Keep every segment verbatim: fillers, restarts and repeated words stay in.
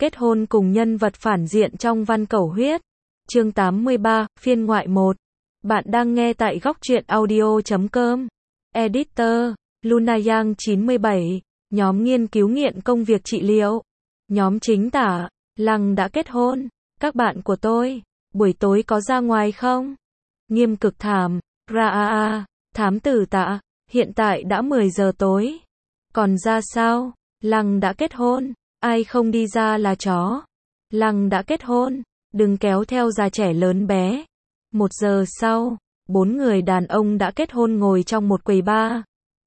Kết hôn cùng nhân vật phản diện trong Văn Cẩu Huyết. Chương tám mươi ba, phiên ngoại một. Bạn đang nghe tại góc truyện audio chấm com. Editor, Luna Yang chín mươi bảy. Nhóm nghiên cứu nghiện công việc trị liệu. Nhóm chính tả, Lăng đã kết hôn. Các bạn của tôi, buổi tối có ra ngoài không? Nghiêm cực thảm, ra a a, thám tử tạ, hiện tại đã mười giờ tối. Còn ra sao? Lăng đã kết hôn, ai không đi ra là chó. Lăng đã kết hôn, đừng kéo theo già trẻ lớn bé. Một giờ sau, bốn người đàn ông đã kết hôn ngồi trong một quầy bar.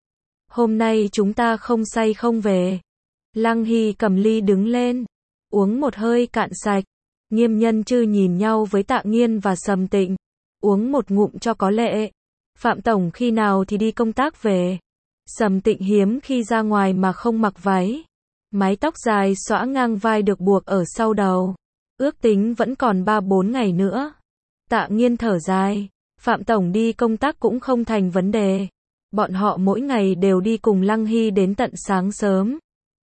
Hôm nay chúng ta không say không về. Lăng Hy cầm ly đứng lên, uống một hơi cạn sạch. Nghiêm Nhân Chư nhìn nhau với Tạ Nghiên và Sầm Tịnh, uống một ngụm cho có lệ. Phạm Tổng khi nào thì đi công tác về? Sầm Tịnh hiếm khi ra ngoài mà không mặc váy. Mái tóc dài xõa ngang vai được buộc ở sau đầu. Ước tính vẫn còn ba bốn ngày nữa. Tạ Nghiên thở dài. Phạm Tổng đi công tác cũng không thành vấn đề. Bọn họ mỗi ngày đều đi cùng Lăng Hy đến tận sáng sớm.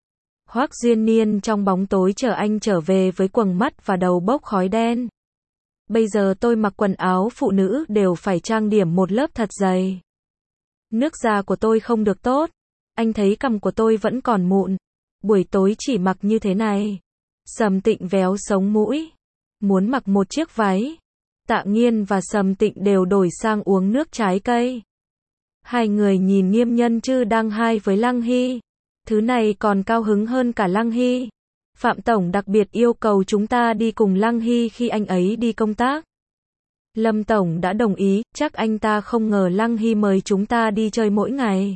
Hoắc Duyên Niên trong bóng tối chờ anh trở về với quầng mắt và đầu bốc khói đen. Bây giờ tôi mặc quần áo phụ nữ đều phải trang điểm một lớp thật dày. Nước da của tôi không được tốt. Anh thấy cằm của tôi vẫn còn mụn. Buổi tối chỉ mặc như thế này. Sầm Tịnh véo sống mũi. Muốn mặc một chiếc váy. Tạ Nghiên và Sầm Tịnh đều đổi sang uống nước trái cây. Hai người nhìn Nghiêm Nhân Chư đang hai với Lăng Hy. Thứ này còn cao hứng hơn cả Lăng Hy. Phạm Tổng đặc biệt yêu cầu chúng ta đi cùng Lăng Hy khi anh ấy đi công tác. Lâm Tổng đã đồng ý, chắc anh ta không ngờ Lăng Hy mời chúng ta đi chơi mỗi ngày.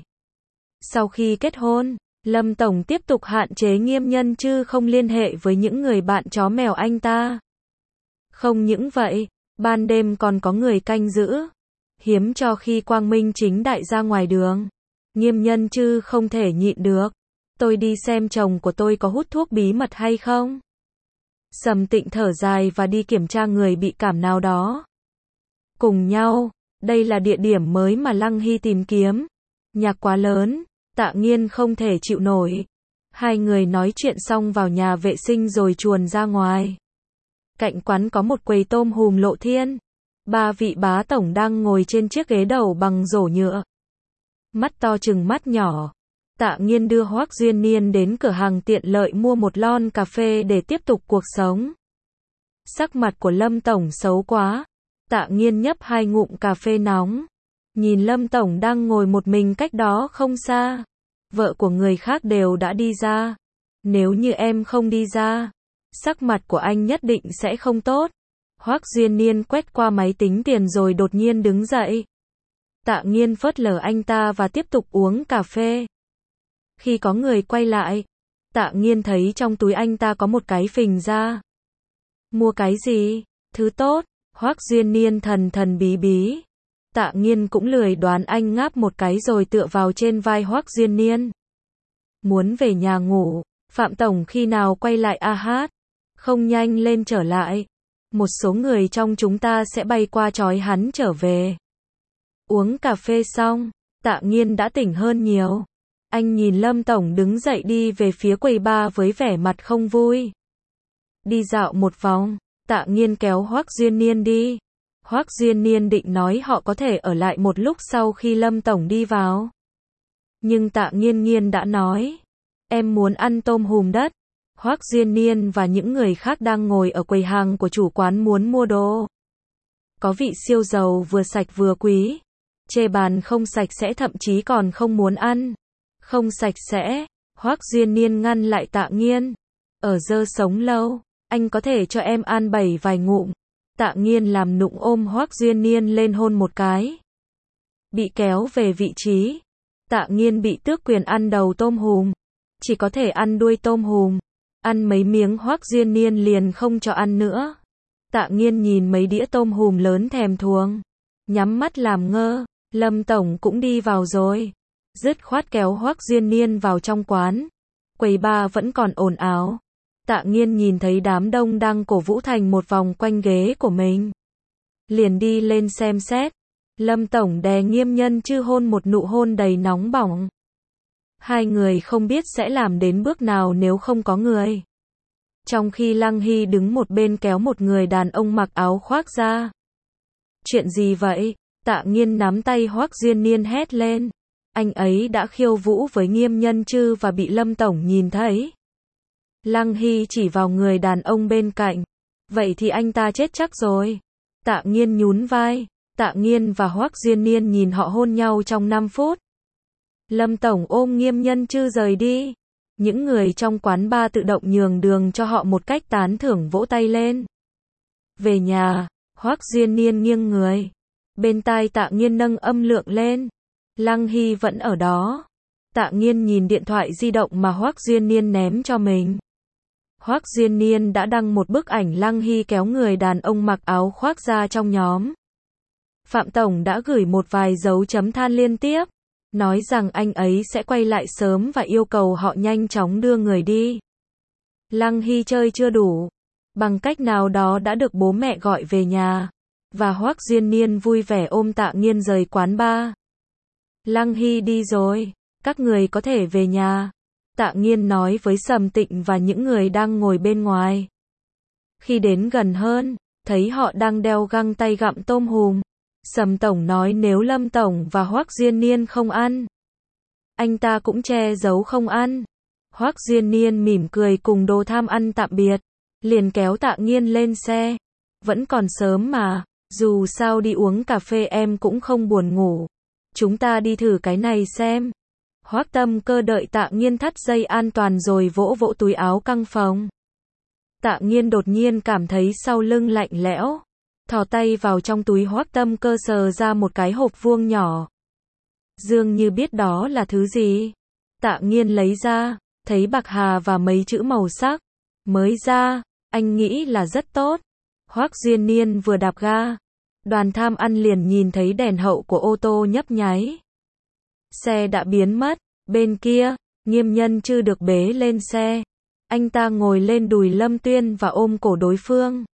Sau khi kết hôn, Lâm Tổng tiếp tục hạn chế Nghiêm Nhân Chư không liên hệ với những người bạn chó mèo anh ta. Không những vậy, ban đêm còn có người canh giữ. Hiếm cho khi quang minh chính đại ra ngoài đường. Nghiêm Nhân Chư không thể nhịn được. Tôi đi xem chồng của tôi có hút thuốc bí mật hay không. Sầm Tịnh thở dài và đi kiểm tra người bị cảm nào đó. Cùng nhau, đây là địa điểm mới mà Lăng Hy tìm kiếm. Nhạc quá lớn, Tạ Nghiên không thể chịu nổi. Hai người nói chuyện xong vào nhà vệ sinh rồi chuồn ra ngoài. Cạnh quán có một quầy tôm hùm lộ thiên. Ba vị bá tổng đang ngồi trên chiếc ghế đầu bằng rổ nhựa. Mắt to chừng mắt nhỏ. Tạ Nghiên đưa Hoắc Duyên Niên đến cửa hàng tiện lợi mua một lon cà phê để tiếp tục cuộc sống. Sắc mặt của Lâm Tổng xấu quá. Tạ Nghiên nhấp hai ngụm cà phê nóng. Nhìn Lâm Tổng đang ngồi một mình cách đó không xa. Vợ của người khác đều đã đi ra. Nếu như em không đi ra, sắc mặt của anh nhất định sẽ không tốt. Hoắc Duyên Niên quét qua máy tính tiền rồi đột nhiên đứng dậy. Tạ Nghiên phớt lờ anh ta và tiếp tục uống cà phê. Khi có người quay lại, Tạ Nghiên thấy trong túi anh ta có một cái phình ra. Mua cái gì? Thứ tốt. Hoắc Duyên Niên thần thần bí bí. Tạ Nghiên cũng lười đoán, anh ngáp một cái rồi tựa vào trên vai Hoắc Duyên Niên. Muốn về nhà ngủ. Phạm Tổng khi nào quay lại a hát? Không nhanh lên trở lại. Một số người trong chúng ta sẽ bay qua trói hắn trở về. Uống cà phê xong, Tạ Nghiên đã tỉnh hơn nhiều. Anh nhìn Lâm Tổng đứng dậy đi về phía quầy bar với vẻ mặt không vui. Đi dạo một vòng, Tạ Nghiên kéo Hoắc Duyên Niên đi. Hoắc Duyên Niên định nói họ có thể ở lại một lúc sau khi Lâm Tổng đi vào. Nhưng Tạ Nghiên Nghiên đã nói, em muốn ăn tôm hùm đất. Hoắc Duyên Niên và những người khác đang ngồi ở quầy hàng của chủ quán muốn mua đồ. Có vị siêu giàu vừa sạch vừa quý. Chê bàn không sạch sẽ, thậm chí còn không muốn ăn. Không sạch sẽ. Hoắc Duyên Niên ngăn lại Tạ Nghiên. Ở dơ sống lâu, anh có thể cho em ăn bảy vài ngụm. Tạ Nghiên làm nũng ôm Hoắc Duyên Niên lên hôn một cái. Bị kéo về vị trí. Tạ Nghiên bị tước quyền ăn đầu tôm hùm. Chỉ có thể ăn đuôi tôm hùm. Ăn mấy miếng Hoắc Duyên Niên liền không cho ăn nữa. Tạ Nghiên nhìn mấy đĩa tôm hùm lớn thèm thuồng. Nhắm mắt làm ngơ. Lâm Tổng cũng đi vào rồi. Dứt khoát kéo Hoắc Duyên Niên vào trong quán. Quầy bar vẫn còn ồn ào. Tạ Nghiên nhìn thấy đám đông đang cổ vũ thành một vòng quanh ghế của mình. Liền đi lên xem xét. Lâm Tổng đè Nghiêm Nhân Chư hôn một nụ hôn đầy nóng bỏng. Hai người không biết sẽ làm đến bước nào nếu không có người. Trong khi Lăng Hy đứng một bên kéo một người đàn ông mặc áo khoác ra. Chuyện gì vậy? Tạ Nghiên nắm tay Hoắc Duyên Niên hét lên. Anh ấy đã khiêu vũ với Nghiêm Nhân Chư và bị Lâm tổng nhìn thấy. Lăng Hy chỉ vào người đàn ông bên cạnh. Vậy thì anh ta chết chắc rồi. Tạ Nghiên nhún vai. Tạ Nghiên và Hoắc Duyên Niên nhìn họ hôn nhau trong năm phút. Lâm tổng ôm Nghiêm Nhân Chư rời đi. Những người trong quán bar tự động nhường đường cho họ một cách tán thưởng vỗ tay lên. Về nhà, Hoắc Duyên Niên nghiêng người. Bên tai Tạ Nghiên nâng âm lượng lên. Lăng Hy vẫn ở đó. Tạ Nghiên nhìn điện thoại di động mà Hoắc Duyên Niên ném cho mình. Hoắc Duyên Niên đã đăng một bức ảnh Lăng Hy kéo người đàn ông mặc áo khoác ra trong nhóm. Phạm Tổng đã gửi một vài dấu chấm than liên tiếp, nói rằng anh ấy sẽ quay lại sớm và yêu cầu họ nhanh chóng đưa người đi. Lăng Hy chơi chưa đủ, bằng cách nào đó đã được bố mẹ gọi về nhà, và Hoắc Duyên Niên vui vẻ ôm Tạ Nghiên rời quán bar. Lăng Hy đi rồi, các người có thể về nhà. Tạ Nghiên nói với Sầm Tịnh và những người đang ngồi bên ngoài. Khi đến gần hơn, thấy họ đang đeo găng tay gặm tôm hùm. Sầm Tổng nói nếu Lâm Tổng và Hoắc Duyên Niên không ăn, anh ta cũng che giấu không ăn. Hoắc Duyên Niên mỉm cười cùng đồ tham ăn tạm biệt, liền kéo Tạ Nghiên lên xe. Vẫn còn sớm mà, dù sao đi uống cà phê em cũng không buồn ngủ. Chúng ta đi thử cái này xem. Hoắc Tâm Cơ đợi Tạ Nghiên thắt dây an toàn rồi vỗ vỗ túi áo căng phồng. Tạ Nghiên đột nhiên cảm thấy sau lưng lạnh lẽo. Thò tay vào trong túi Hoắc Tâm Cơ sờ ra một cái hộp vuông nhỏ. Dường như biết đó là thứ gì. Tạ Nghiên lấy ra, thấy bạc hà và mấy chữ màu sắc. Mới ra, anh nghĩ là rất tốt. Hoắc Duyên Niên vừa đạp ga. Đoàn tham ăn liền nhìn thấy đèn hậu của ô tô nhấp nháy. Xe đã biến mất. Bên kia, Nghiêm Nhân Chư được bế lên xe. Anh ta ngồi lên đùi Lâm Tuyên và ôm cổ đối phương,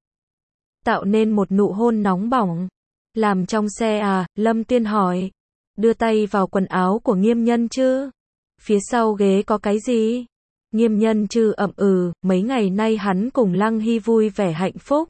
tạo nên một nụ hôn nóng bỏng. Làm trong xe à? Lâm Tuyên hỏi. Đưa tay vào quần áo của Nghiêm Nhân Chư. Phía sau ghế có cái gì? Nghiêm Nhân Chư ậm ừ, mấy ngày nay hắn cùng Lăng Hy vui vẻ hạnh phúc.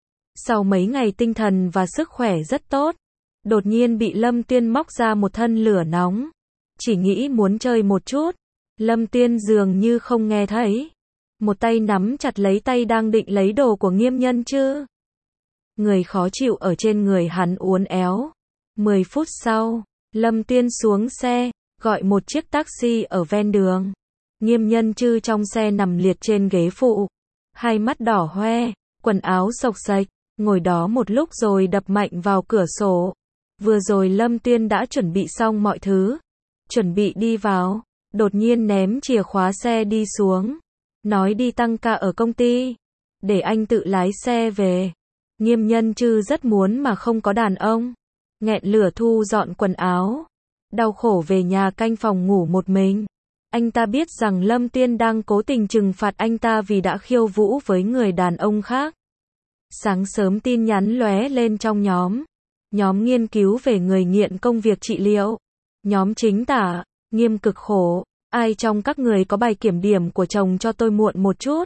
Sau mấy ngày tinh thần và sức khỏe rất tốt, đột nhiên bị Lâm Tuyên móc ra một thân lửa nóng. Chỉ nghĩ muốn chơi một chút. Lâm Tuyên dường như không nghe thấy. Một tay nắm chặt lấy tay đang định lấy đồ của Nghiêm Nhân Chư. Người khó chịu ở trên người hắn uốn éo. Mười phút sau, Lâm Tuyên xuống xe, gọi một chiếc taxi ở ven đường. Nghiêm Nhân Chư trong xe nằm liệt trên ghế phụ. Hai mắt đỏ hoe, quần áo xộc xệch, ngồi đó một lúc rồi đập mạnh vào cửa sổ. Vừa rồi Lâm Tuyên đã chuẩn bị xong mọi thứ. Chuẩn bị đi vào, đột nhiên ném chìa khóa xe đi xuống. Nói đi tăng ca ở công ty, để anh tự lái xe về. Nghiêm Nhân Chư rất muốn mà không có đàn ông. Nghẹn lửa thu dọn quần áo. Đau khổ về nhà canh phòng ngủ một mình. Anh ta biết rằng Lâm Tuyên đang cố tình trừng phạt anh ta vì đã khiêu vũ với người đàn ông khác. Sáng sớm tin nhắn lóe lên trong nhóm. Nhóm nghiên cứu về người nghiện công việc trị liệu. Nhóm chính tả, Nghiêm cực khổ. Ai trong các người có bài kiểm điểm của chồng cho tôi muộn một chút?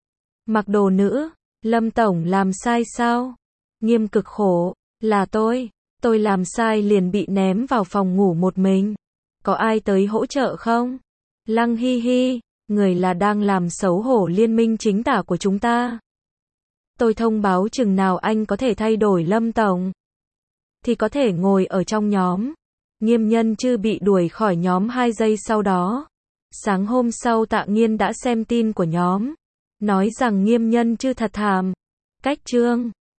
Mặc đồ nữ, Lâm Tổng làm sai sao? Nghiêm cực khổ, là tôi. Tôi làm sai liền bị ném vào phòng ngủ một mình. Có ai tới hỗ trợ không? Lăng Hi Hi, người là đang làm xấu hổ liên minh chính tả của chúng ta. Tôi thông báo chừng nào anh có thể thay đổi Lâm Tổng, thì có thể ngồi ở trong nhóm. Nghiêm Nhân Chư bị đuổi khỏi nhóm hai giây sau đó. Sáng hôm sau Tạ Nghiên đã xem tin của nhóm. Nói rằng Nghiêm Nhân Chư thật thàm. Cách chương